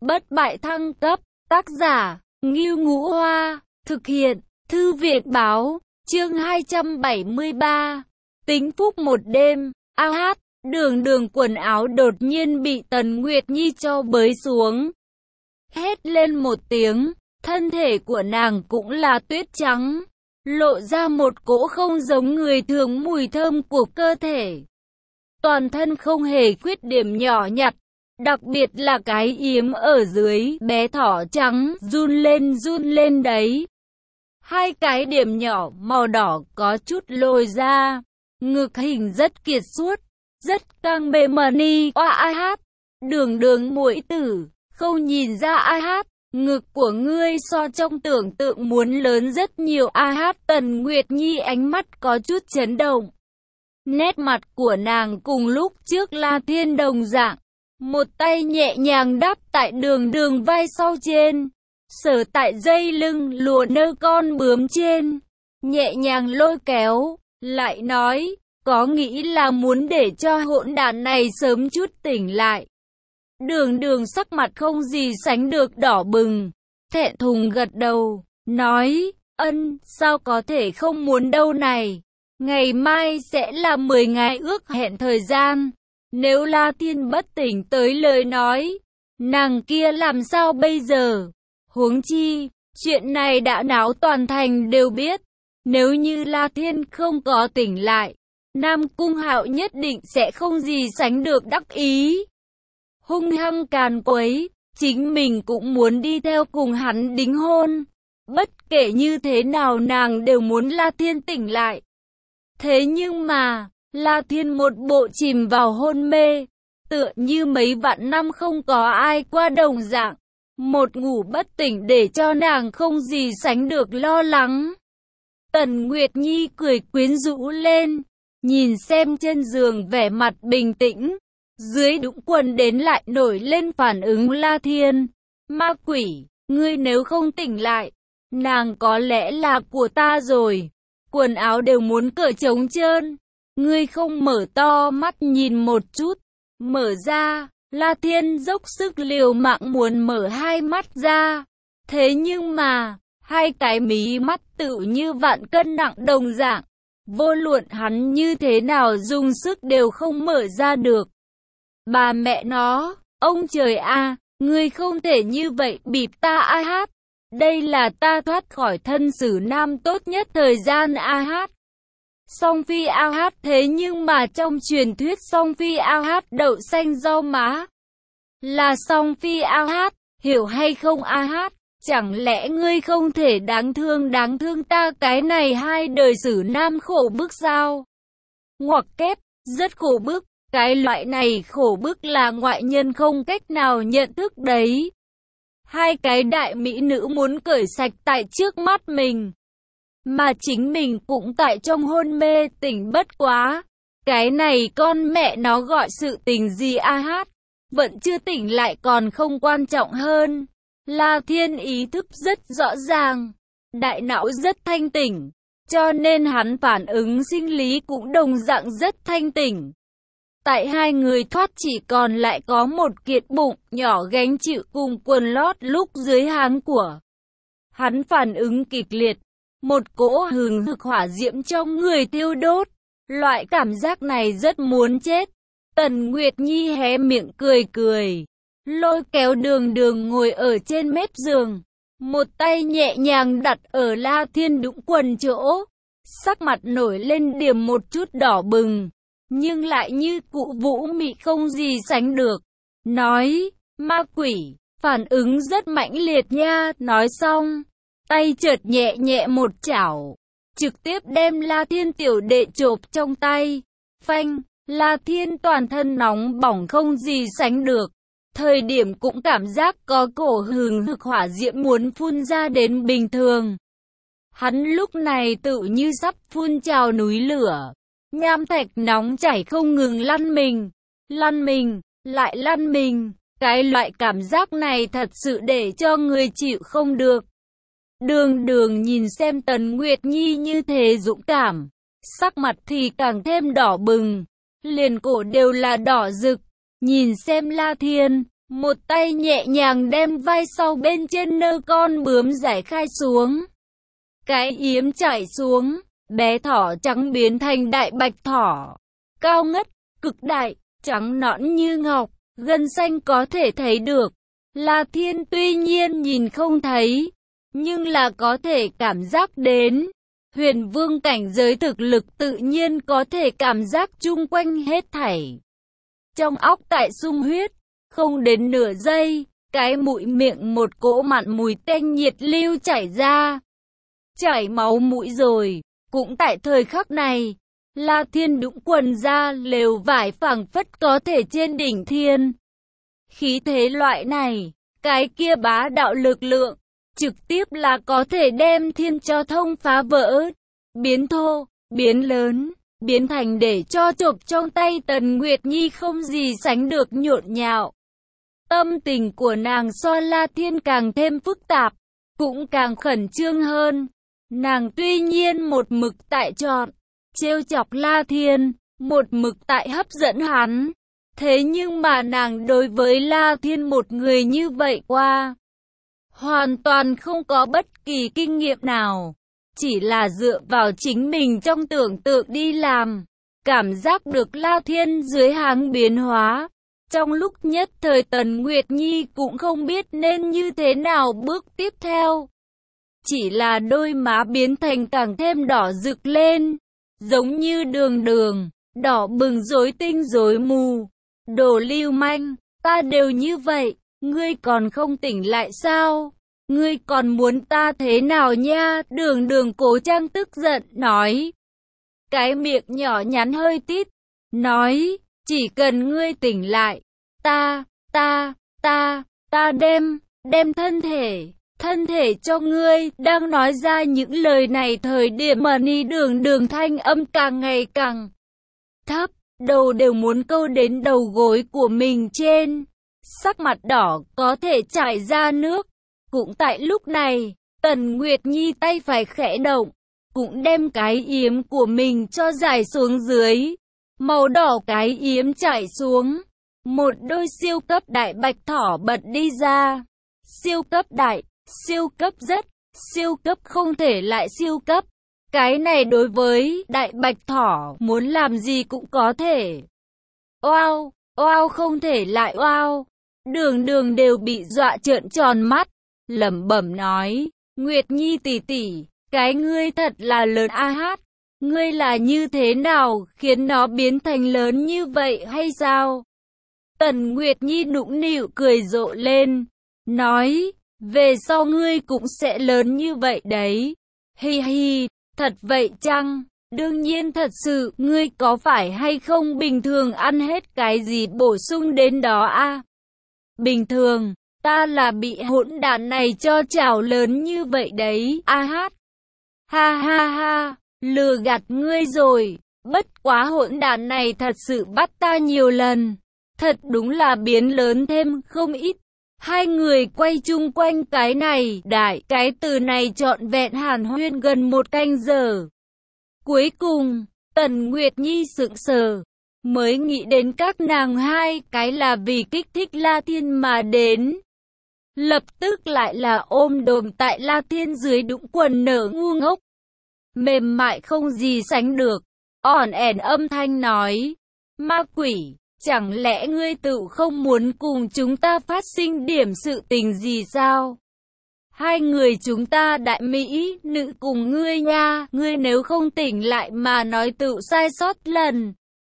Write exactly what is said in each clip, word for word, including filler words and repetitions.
bất bại thăng cấp, tác giả, Ngưu Ngũ Hoa, thực hiện, Thư viện báo, chương hai trăm bảy mươi ba, tính phúc một đêm, a hát, đường đường quần áo đột nhiên bị Tần Nguyệt Nhi cho bới xuống. Hét lên một tiếng, thân thể của nàng cũng là tuyết trắng, lộ ra một cỗ không giống người thường mùi thơm của cơ thể. Toàn thân không hề khuyết điểm nhỏ nhặt, đặc biệt là cái yếm ở dưới bé thỏ trắng run lên run lên đấy. Hai cái điểm nhỏ màu đỏ có chút lồi ra, ngực hình rất kiệt xuất, rất căng bề mani. Oa a hát, đường đường muội tử, không nhìn ra a hát, ngực của ngươi so trong tưởng tượng muốn lớn rất nhiều. A hát, Tần Nguyệt Nhi ánh mắt có chút chấn động. Nét mặt của nàng cùng lúc trước La Thiên đồng dạng, một tay nhẹ nhàng đắp tại đường đường vai sau trên, sờ tại dây lưng lùa nơ con bướm trên, nhẹ nhàng lôi kéo, lại nói, có nghĩ là muốn để cho hỗn đản này sớm chút tỉnh lại. Đường đường sắc mặt không gì sánh được đỏ bừng, thẹn thùng gật đầu, nói, ân, sao có thể không muốn đâu này. Ngày mai sẽ là mười ngày ước hẹn thời gian. Nếu La Thiên bất tỉnh tới lời nói, nàng kia làm sao bây giờ? Huống chi, chuyện này đã náo toàn thành đều biết. Nếu như La Thiên không có tỉnh lại, Nam Cung Hạo nhất định sẽ không gì sánh được đắc ý. Hung hăng càn quấy, chính mình cũng muốn đi theo cùng hắn đính hôn. Bất kể như thế nào nàng đều muốn La Thiên tỉnh lại. Thế nhưng mà, La Thiên một bộ chìm vào hôn mê, tựa như mấy vạn năm không có ai qua đồng dạng. Một ngủ bất tỉnh để cho nàng không gì sánh được lo lắng. Tần Nguyệt Nhi cười quyến rũ lên, nhìn xem trên giường vẻ mặt bình tĩnh. Dưới đũng quần đến lại nổi lên phản ứng La Thiên. Ma quỷ, ngươi nếu không tỉnh lại, nàng có lẽ là của ta rồi. Quần áo đều muốn cởi trống trơn. Ngươi không mở to mắt nhìn một chút. Mở ra, La Thiên dốc sức liều mạng muốn mở hai mắt ra. Thế nhưng mà, hai cái mí mắt tự như vạn cân nặng đồng dạng. Vô luận hắn như thế nào dùng sức đều không mở ra được. Bà mẹ nó, ông trời a, ngươi không thể như vậy bịp ta a hát. Đây là ta thoát khỏi thân xử nam tốt nhất thời gian a hát. Song phi a hát, thế nhưng mà trong truyền thuyết song phi a hát đậu xanh rau má là song phi a hát, hiểu hay không a hát? Chẳng lẽ ngươi không thể đáng thương đáng thương ta cái này hai đời xử nam khổ bức sao? Ngoặc kép, rất khổ bức, cái loại này khổ bức là ngoại nhân không cách nào nhận thức đấy. Hai cái đại mỹ nữ muốn cởi sạch tại trước mắt mình, mà chính mình cũng tại trong hôn mê tỉnh bất quá. Cái này con mẹ nó gọi sự tình gì a hát, vẫn chưa tỉnh lại còn không quan trọng hơn. La Thiên ý thức rất rõ ràng, đại não rất thanh tỉnh, cho nên hắn phản ứng sinh lý cũng đồng dạng rất thanh tỉnh. Tại hai người thoát chỉ còn lại có một kiệt bụng nhỏ gánh chịu cùng quần lót lúc dưới háng của hắn phản ứng kịch liệt, một cỗ hừng hực hỏa diễm trong người thiêu đốt, loại cảm giác này rất muốn chết. Tần Nguyệt Nhi hé miệng cười cười, lôi kéo đường đường ngồi ở trên mép giường, một tay nhẹ nhàng đặt ở La Thiên đũng quần chỗ, sắc mặt nổi lên điểm một chút đỏ bừng, nhưng lại như cụ vũ mị không gì sánh được. Nói, ma quỷ, phản ứng rất mãnh liệt nha. Nói xong, tay chợt nhẹ nhẹ một chảo, trực tiếp đem La Thiên tiểu đệ chộp trong tay. Phanh, La Thiên toàn thân nóng bỏng không gì sánh được. Thời điểm cũng cảm giác có cổ hừng hực hỏa diễm muốn phun ra đến bình thường. Hắn lúc này tự như sắp phun trào núi lửa. Nham thạch nóng chảy không ngừng lăn mình, lăn mình, lại lăn mình. Cái loại cảm giác này thật sự để cho người chịu không được. Đường đường nhìn xem Tần Nguyệt Nhi như thế dũng cảm, sắc mặt thì càng thêm đỏ bừng, liền cổ đều là đỏ rực. Nhìn xem La Thiên, Một tay nhẹ nhàng đem vai sau bên trên nơ con bướm giải khai xuống. Cái yếm chảy xuống, bé thỏ trắng biến thành đại bạch thỏ. Cao ngất, cực đại, trắng nõn như ngọc, gân xanh có thể thấy được. La Thiên tuy nhiên nhìn không thấy, nhưng là có thể cảm giác đến. Huyền vương cảnh giới thực lực tự nhiên có thể cảm giác chung quanh hết thảy. Trong óc tại sung huyết, không đến nửa giây, cái mũi miệng một cỗ mặn mùi tanh nhiệt lưu chảy ra. Chảy máu mũi rồi, cũng tại thời khắc này, La Thiên đũng quần ra lều vải phảng phất có thể trên đỉnh thiên. Khí thế loại này, cái kia bá đạo lực lượng, trực tiếp là có thể đem thiên cho thông phá vỡ, biến thô, biến lớn, biến thành để cho chộp trong tay Tần Nguyệt Nhi không gì sánh được nhộn nhạo. Tâm tình của nàng so La Thiên càng thêm phức tạp, cũng càng khẩn trương hơn. Nàng tuy nhiên một mực tại chọn, trêu chọc La Thiên, một mực tại hấp dẫn hắn. Thế nhưng mà nàng đối với La Thiên một người như vậy qua, hoàn toàn không có bất kỳ kinh nghiệm nào. Chỉ là dựa vào chính mình trong tưởng tượng đi làm, cảm giác được La Thiên dưới háng biến hóa. Trong lúc nhất thời Tần Nguyệt Nhi cũng không biết nên như thế nào bước tiếp theo. Chỉ là đôi má biến thành càng thêm đỏ rực lên, giống như đường đường, đỏ bừng rối tinh rối mù. Đồ lưu manh, ta đều như vậy, ngươi còn không tỉnh lại sao? Ngươi còn muốn ta thế nào nha? Đường đường cố trang tức giận, nói. Cái miệng nhỏ nhắn hơi tít, nói, chỉ cần ngươi tỉnh lại, ta, ta, ta, ta đem, đem thân thể, thân thể cho ngươi. Đang nói ra những lời này thời điểm mà ni đường đường thanh âm càng ngày càng thấp, đầu đều muốn câu đến đầu gối của mình trên. Sắc mặt đỏ có thể chảy ra nước. Cũng tại lúc này, Tần Nguyệt Nhi tay phải khẽ động, cũng đem cái yếm của mình cho giải xuống dưới. Màu đỏ cái yếm chảy xuống, một đôi siêu cấp đại bạch thỏ bật đi ra. Siêu cấp đại, siêu cấp rất, siêu cấp không thể lại siêu cấp. Cái này đối với đại bạch thỏ muốn làm gì cũng có thể. Oao, oao không thể lại oao. Đường đường đều bị dọa trợn tròn mắt, lẩm bẩm nói, Nguyệt Nhi tỷ tỷ, cái ngươi thật là lớn a hát. Ngươi là như thế nào khiến nó biến thành lớn như vậy hay sao? Tần Nguyệt Nhi nũng nịu cười rộ lên, nói, về sau ngươi cũng sẽ lớn như vậy đấy. Hi hi, thật vậy chăng? Đương nhiên thật sự, ngươi có phải hay không bình thường ăn hết cái gì bổ sung đến đó a? Bình thường, ta là bị hỗn đản này cho chảo lớn như vậy đấy, a hát. Ha ha ha, lừa gạt ngươi rồi, bất quá hỗn đản này thật sự bắt ta nhiều lần. Thật đúng là biến lớn thêm không ít. Hai người quay chung quanh cái này, đại, cái từ này trọn vẹn hàn huyên gần một canh giờ. Cuối cùng, Tần Nguyệt Nhi sững sờ, mới nghĩ đến các nàng hai cái là vì kích thích La Thiên mà đến. Lập tức lại là ôm đồm tại La Thiên dưới đũng quần nở ngu ngốc. Mềm mại không gì sánh được, ỏn ẻn âm thanh nói, ma quỷ, chẳng lẽ ngươi tự không muốn cùng chúng ta phát sinh điểm sự tình gì sao? Hai người chúng ta đại mỹ nữ cùng ngươi nha, ngươi nếu không tỉnh lại mà nói tự sai sót lần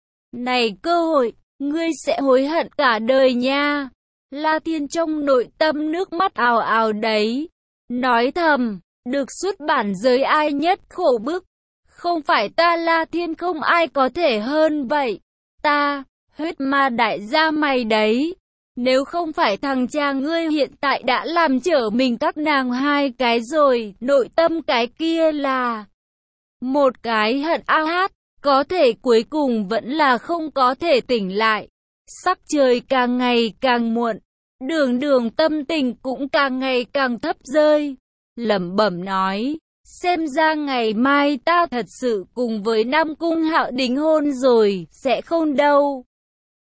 này cơ hội, ngươi sẽ hối hận cả đời nha. La Thiên trong nội tâm nước mắt ào ào đấy, nói thầm, được xuất bản giới ai nhất khổ bức, không phải ta La Thiên không ai có thể hơn vậy, ta, huyết ma đại gia mày đấy, nếu không phải thằng cha ngươi hiện tại đã làm trở mình các nàng hai cái rồi, nội tâm cái kia là một cái hận a hát, có thể cuối cùng vẫn là không có thể tỉnh lại. Sắc trời càng ngày càng muộn, đường đường tâm tình cũng càng ngày càng thấp rơi, lẩm bẩm nói, xem ra ngày mai ta thật sự cùng với Nam Cung Hạo đính hôn rồi, sẽ không đâu.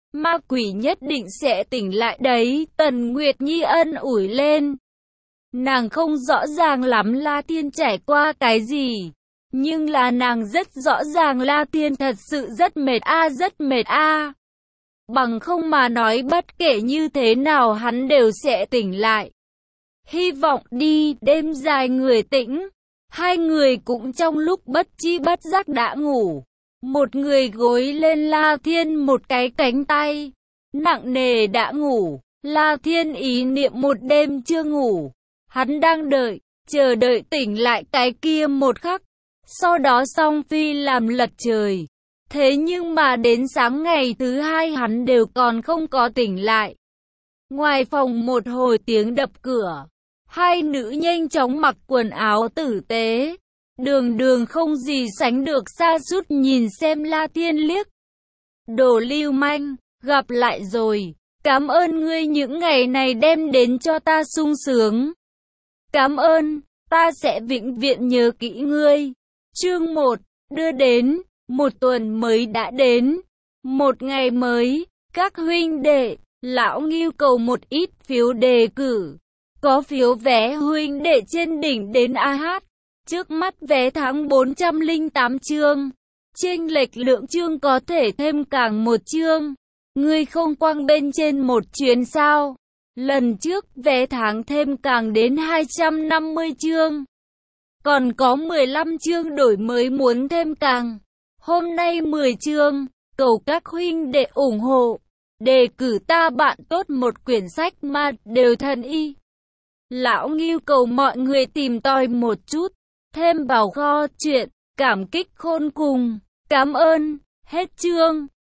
ma quỷ nhất định sẽ tỉnh lại đấy. Tần Nguyệt Nhi ân ủi lên. Nàng không rõ ràng lắm La Thiên trải qua cái gì, nhưng là nàng rất rõ ràng La Thiên thật sự rất mệt a à, rất mệt a à. Bằng không mà nói bất kể như thế nào hắn đều sẽ tỉnh lại. Hy vọng đi, đêm dài người tĩnh. Hai người cũng trong lúc bất chi bất giác đã ngủ. Một người gối lên La Thiên một cái cánh tay. Nặng nề đã ngủ. La Thiên ý niệm một đêm chưa ngủ. Hắn đang đợi, chờ đợi tỉnh lại cái kia một khắc. Sau đó Song Phi làm lật trời. Thế nhưng mà đến sáng ngày thứ hai hắn đều còn không có tỉnh lại. Ngoài phòng một hồi tiếng đập cửa. Hai nữ nhanh chóng mặc quần áo tử tế. Đường đường không gì sánh được sa sút nhìn xem La Thiên liếc. Đồ lưu manh, gặp lại rồi. Cảm ơn ngươi những ngày này đem đến cho ta sung sướng. Cảm ơn, ta sẽ vĩnh viễn nhớ kỹ ngươi. Chương một, đưa đến, một tuần mới đã đến. Một ngày mới, các huynh đệ, lão Ngưu cầu một ít phiếu đề cử. Có phiếu vé huynh đệ trên đỉnh đến a hát. Trước mắt vé tháng bốn trăm lẻ tám chương. Chênh lệch lượng chương có thể thêm càng một chương. Ngươi không quăng bên trên một chuyến sao? Lần trước vé tháng thêm càng đến hai trăm năm mươi chương. Còn có mười lăm chương đổi mới muốn thêm càng. Hôm nay mười chương, cầu các huynh đệ ủng hộ. Đề cử ta bạn tốt một quyển sách mà đều thần y. Lão Ngưu cầu mọi người tìm tòi một chút. Thêm vào kho truyện, cảm kích khôn cùng. Cảm ơn, hết chương.